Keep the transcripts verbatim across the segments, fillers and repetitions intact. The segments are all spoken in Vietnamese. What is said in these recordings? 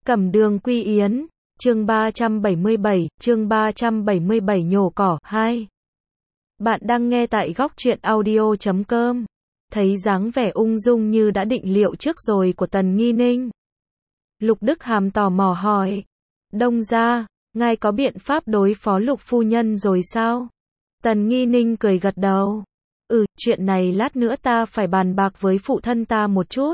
Cẩm Đường Quy Yến, chương ba trăm bảy mươi bảy, chương ba trăm bảy mươi bảy nhổ cỏ, hai. Bạn đang nghe tại góc truyện audio chấm com. Thấy dáng vẻ ung dung như đã định liệu trước rồi của Tần Nghi Ninh. Lục Đức Hàm tò mò hỏi. Đông gia, ngài có biện pháp đối phó Lục phu nhân rồi sao? Tần Nghi Ninh cười gật đầu. Ừ, chuyện này lát nữa ta phải bàn bạc với phụ thân ta một chút.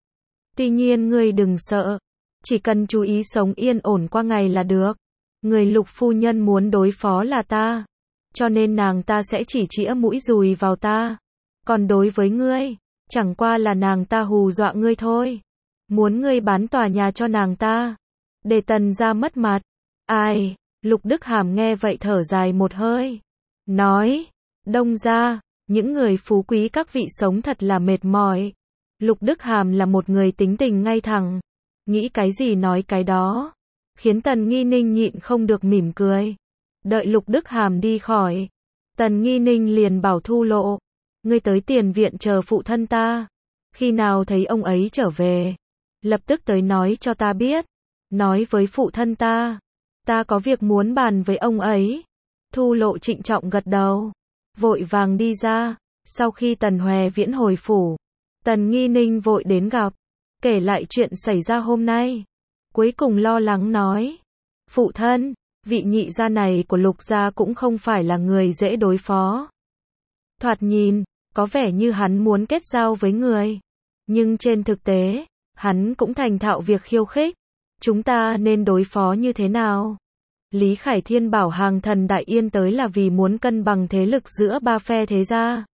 Tuy nhiên ngươi đừng sợ. Chỉ cần chú ý sống yên ổn qua ngày là được. Người Lục phu nhân muốn đối phó là ta. Cho nên nàng ta sẽ chỉ chĩa mũi dùi vào ta. Còn đối với ngươi, chẳng qua là nàng ta hù dọa ngươi thôi. Muốn ngươi bán tòa nhà cho nàng ta. Để Tần gia mất mặt. Ai, Lục Đức Hàm nghe vậy thở dài một hơi. Nói, Đông gia, những người phú quý các vị sống thật là mệt mỏi. Lục Đức Hàm là một người tính tình ngay thẳng. Nghĩ cái gì nói cái đó. Khiến Tần Nghi Ninh nhịn không được mỉm cười. Đợi Lục Đức Hàm đi khỏi. Tần Nghi Ninh liền bảo Thu Lộ. Ngươi tới tiền viện chờ phụ thân ta. Khi nào thấy ông ấy trở về. Lập tức tới nói cho ta biết. Nói với phụ thân ta. Ta có việc muốn bàn với ông ấy. Thu Lộ trịnh trọng gật đầu. Vội vàng đi ra. Sau khi Tần Hoè Viễn hồi phủ. Tần Nghi Ninh vội đến gặp. Kể lại chuyện xảy ra hôm nay. Cuối cùng lo lắng nói. Phụ thân, vị nhị gia này của Lục gia cũng không phải là người dễ đối phó. Thoạt nhìn, có vẻ như hắn muốn kết giao với người. Nhưng trên thực tế, hắn cũng thành thạo việc khiêu khích. Chúng ta nên đối phó như thế nào? Lý Khải Thiên bảo Hàng Thần Đại Yên tới là vì muốn cân bằng thế lực giữa ba phe thế gia.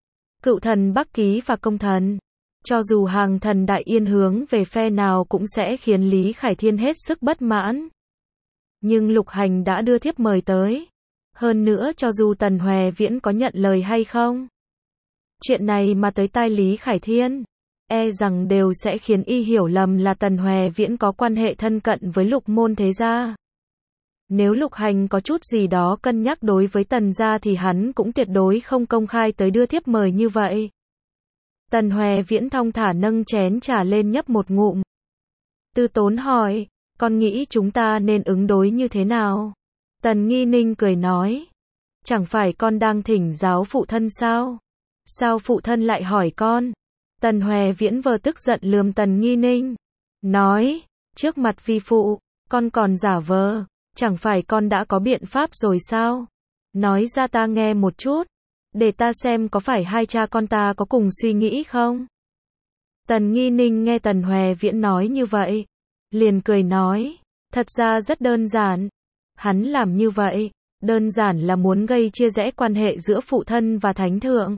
Cựu thần Bắc Ký và Công thần. Cho dù Hàng Thần Đại Yên hướng về phe nào cũng sẽ khiến Lý Khải Thiên hết sức bất mãn. Nhưng Lục Hành đã đưa thiếp mời tới. Hơn nữa cho dù Tần Hoè Viễn có nhận lời hay không. Chuyện này mà tới tai Lý Khải Thiên. E rằng đều sẽ khiến y hiểu lầm là Tần Hoè Viễn có quan hệ thân cận với Lục môn thế gia. Nếu Lục Hành có chút gì đó cân nhắc đối với Tần gia thì hắn cũng tuyệt đối không công khai tới đưa thiếp mời như vậy. Tần Hoè Viễn thong thả nâng chén trà lên nhấp một ngụm. Tư Tốn hỏi, con nghĩ chúng ta nên ứng đối như thế nào? Tần Nghi Ninh cười nói, chẳng phải con đang thỉnh giáo phụ thân sao? Sao phụ thân lại hỏi con? Tần Hoè Viễn vờ tức giận lườm Tần Nghi Ninh. Nói, trước mặt vi phụ, con còn giả vờ, chẳng phải con đã có biện pháp rồi sao? Nói ra ta nghe một chút. Để ta xem có phải hai cha con ta có cùng suy nghĩ không? Tần Nghi Ninh nghe Tần Hoè Viễn nói như vậy. Liền cười nói. Thật ra rất đơn giản. Hắn làm như vậy. Đơn giản là muốn gây chia rẽ quan hệ giữa phụ thân và thánh thượng.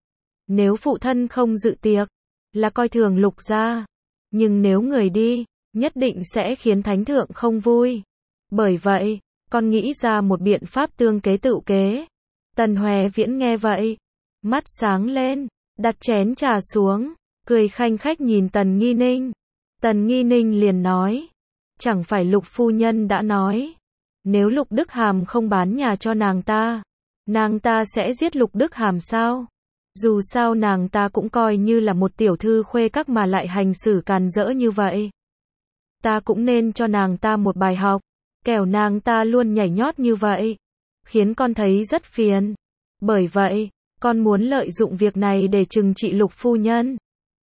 Nếu phụ thân không dự tiệc. Là coi thường Lục gia. Nhưng nếu người đi. Nhất định sẽ khiến thánh thượng không vui. Bởi vậy. Con nghĩ ra một biện pháp tương kế tựu kế. Tần Hoè Viễn nghe vậy, mắt sáng lên, đặt chén trà xuống, cười khanh khách nhìn Tần Nghi Ninh. Tần Nghi Ninh liền nói, chẳng phải Lục phu nhân đã nói, nếu Lục Đức Hàm không bán nhà cho nàng ta, nàng ta sẽ giết Lục Đức Hàm sao? Dù sao nàng ta cũng coi như là một tiểu thư khuê các mà lại hành xử càn rỡ như vậy. Ta cũng nên cho nàng ta một bài học, kẻo nàng ta luôn nhảy nhót như vậy. Khiến con thấy rất phiền. Bởi vậy, con muốn lợi dụng việc này để trừng trị Lục phu nhân.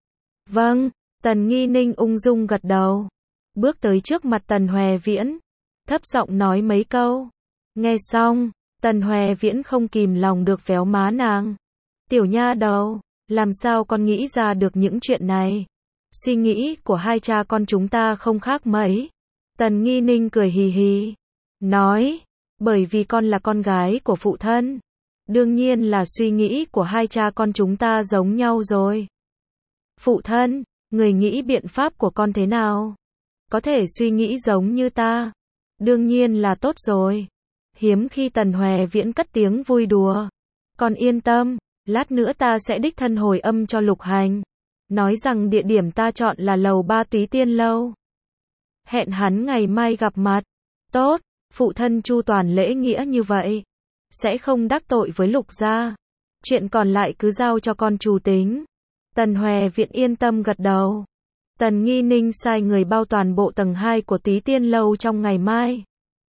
Vâng, Tần Nghi Ninh ung dung gật đầu. Bước tới trước mặt Tần Hoè Viễn. Thấp giọng nói mấy câu. Nghe xong, Tần Hoè Viễn không kìm lòng được véo má nàng. Tiểu nha đầu, làm sao con nghĩ ra được những chuyện này? Suy nghĩ của hai cha con chúng ta không khác mấy. Tần Nghi Ninh cười hì hì. Nói. Bởi vì con là con gái của phụ thân. Đương nhiên là suy nghĩ của hai cha con chúng ta giống nhau rồi. Phụ thân, người nghĩ biện pháp của con thế nào? Có thể suy nghĩ giống như ta. Đương nhiên là tốt rồi. Hiếm khi Tần Hoè Viễn cất tiếng vui đùa. Con yên tâm, lát nữa ta sẽ đích thân hồi âm cho Lục Hành. Nói rằng địa điểm ta chọn là lầu ba Túy Tiên Lâu. Hẹn hắn ngày mai gặp mặt. Tốt. Phụ thân chu toàn lễ nghĩa như vậy, sẽ không đắc tội với Lục gia. Chuyện còn lại cứ giao cho con chủ tính. Tần Hoè Viễn yên tâm gật đầu. Tần Nghi Ninh sai người bao toàn bộ tầng hai của Túy Tiên Lâu trong ngày mai.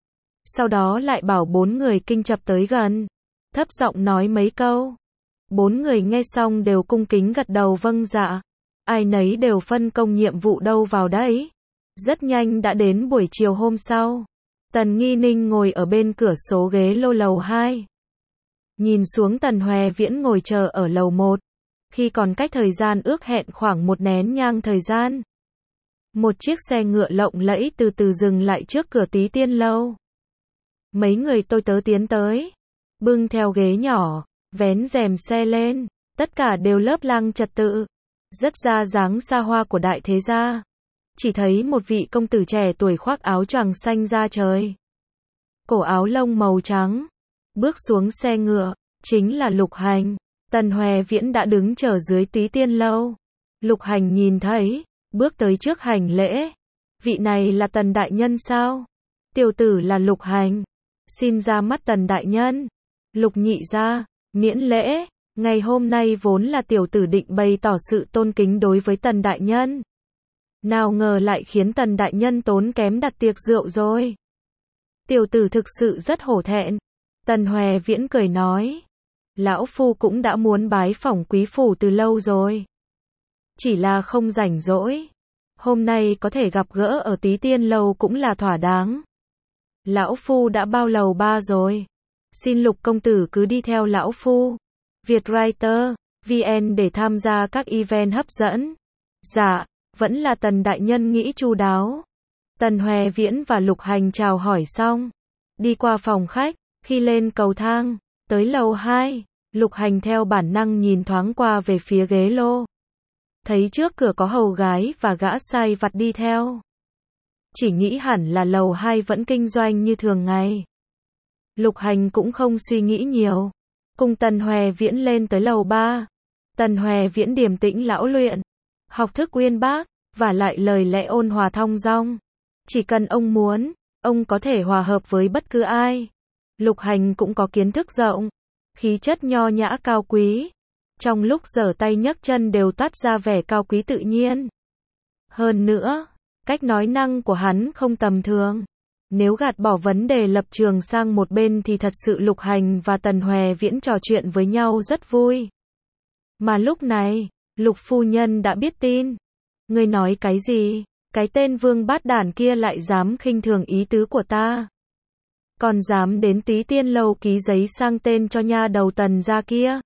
Sau đó lại bảo bốn người kinh chập tới gần, thấp giọng nói mấy câu. Bốn người nghe xong đều cung kính gật đầu vâng dạ. Ai nấy đều phân công nhiệm vụ đâu vào đấy. Rất nhanh đã đến buổi chiều hôm sau. Tần Nghi Ninh ngồi ở bên cửa sổ ghế lô lầu hai. Nhìn xuống Tần Hoè Viễn ngồi chờ ở lầu một. Khi còn cách thời gian ước hẹn khoảng một nén nhang thời gian. Một chiếc xe ngựa lộng lẫy từ từ dừng lại trước cửa Túy Tiên Lâu. Mấy người tôi tớ tiến tới. Bưng theo ghế nhỏ, vén rèm xe lên. Tất cả đều lớp lang trật tự. Rất ra dáng xa hoa của đại thế gia. Chỉ thấy một vị công tử trẻ tuổi khoác áo choàng xanh da trời. Cổ áo lông màu trắng. Bước xuống xe ngựa, chính là Lục Hành. Tần Hoè Viễn đã đứng chờ dưới Túy Tiên Lâu. Lục Hành nhìn thấy, bước tới trước hành lễ. Vị này là Tần đại nhân sao? Tiểu tử là Lục Hành. Xin ra mắt Tần đại nhân. Lục nhị gia, miễn lễ. Ngày hôm nay vốn là tiểu tử định bày tỏ sự tôn kính đối với Tần đại nhân. Nào ngờ lại khiến Tần đại nhân tốn kém đặt tiệc rượu rồi. Tiểu tử thực sự rất hổ thẹn. Tần Hoè Viễn cười nói. Lão phu cũng đã muốn bái phỏng quý phủ từ lâu rồi. Chỉ là không rảnh rỗi. Hôm nay có thể gặp gỡ ở Túy Tiên Lâu cũng là thỏa đáng. Lão phu đã bao lầu ba rồi. Xin Lục công tử cứ đi theo lão phu. Vietwriter, vê en để tham gia các event hấp dẫn. Dạ, vẫn là Tần đại nhân nghĩ chu đáo. Tần Hoè Viễn và Lục Hành chào hỏi xong. Đi qua phòng khách, khi lên cầu thang, tới lầu hai, Lục Hành theo bản năng nhìn thoáng qua về phía ghế lô. Thấy trước cửa có hầu gái và gã sai vặt đi theo. Chỉ nghĩ hẳn là lầu hai vẫn kinh doanh như thường ngày. Lục Hành cũng không suy nghĩ nhiều. Cùng Tần Hoè Viễn lên tới lầu ba. Tần Hoè Viễn điềm tĩnh lão luyện. Học thức uyên bác, và lại lời lẽ ôn hòa thong dong. Chỉ cần ông muốn, ông có thể hòa hợp với bất cứ ai. Lục Hành cũng có kiến thức rộng. Khí chất nho nhã cao quý. Trong lúc giở tay nhấc chân đều toát ra vẻ cao quý tự nhiên. Hơn nữa, cách nói năng của hắn không tầm thường. Nếu gạt bỏ vấn đề lập trường sang một bên thì thật sự Lục Hành và Tần Hoè Viễn trò chuyện với nhau rất vui. Mà lúc này, Lục phu nhân đã biết tin. Ngươi nói cái gì? Cái tên vương bát đản kia lại dám khinh thường ý tứ của ta. Còn dám đến Túy Tiên Lâu ký giấy sang tên cho nha đầu Tần gia kia.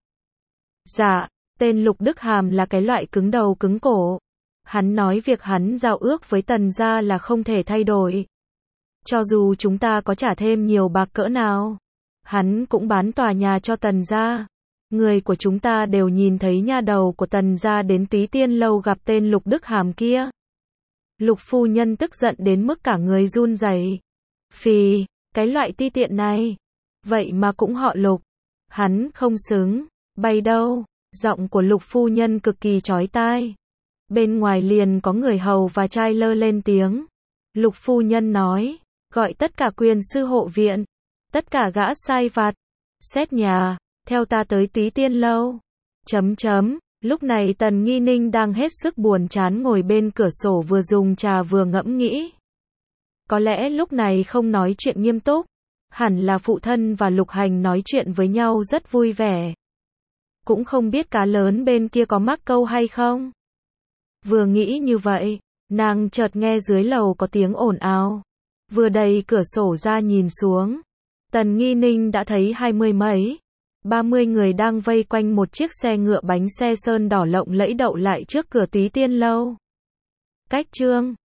Dạ, tên Lục Đức Hàm là cái loại cứng đầu cứng cổ. Hắn nói việc hắn giao ước với Tần gia là không thể thay đổi. Cho dù chúng ta có trả thêm nhiều bạc cỡ nào, hắn cũng bán tòa nhà cho Tần gia. Người của chúng ta đều nhìn thấy nha đầu của Tần gia đến Túy Tiên Lâu gặp tên Lục Đức Hàm kia. Lục phu nhân tức giận đến mức cả người run rẩy. Phì, cái loại ti tiện này. Vậy mà cũng họ Lục. Hắn không xứng. Bay đâu. Giọng của Lục phu nhân cực kỳ chói tai. Bên ngoài liền có người hầu và trai lơ lên tiếng. Lục phu nhân nói. Gọi tất cả quyền sư hộ viện. Tất cả gã sai vặt. Xét nhà. Theo ta tới Túy Tiên Lâu. Chấm chấm. Lúc này Tần Nghi Ninh đang hết sức buồn chán ngồi bên cửa sổ vừa dùng trà vừa ngẫm nghĩ. Có lẽ lúc này không nói chuyện nghiêm túc. Hẳn là phụ thân và Lục Hành nói chuyện với nhau rất vui vẻ. Cũng không biết cá lớn bên kia có mắc câu hay không. Vừa nghĩ như vậy, nàng chợt nghe dưới lầu có tiếng ồn ào. Vừa đẩy cửa sổ ra nhìn xuống. Tần Nghi Ninh đã thấy hai mươi mấy, ba mươi người đang vây quanh một chiếc xe ngựa bánh xe sơn đỏ lộng lẫy đậu lại trước cửa Túy Tiên Lâu. Cách chương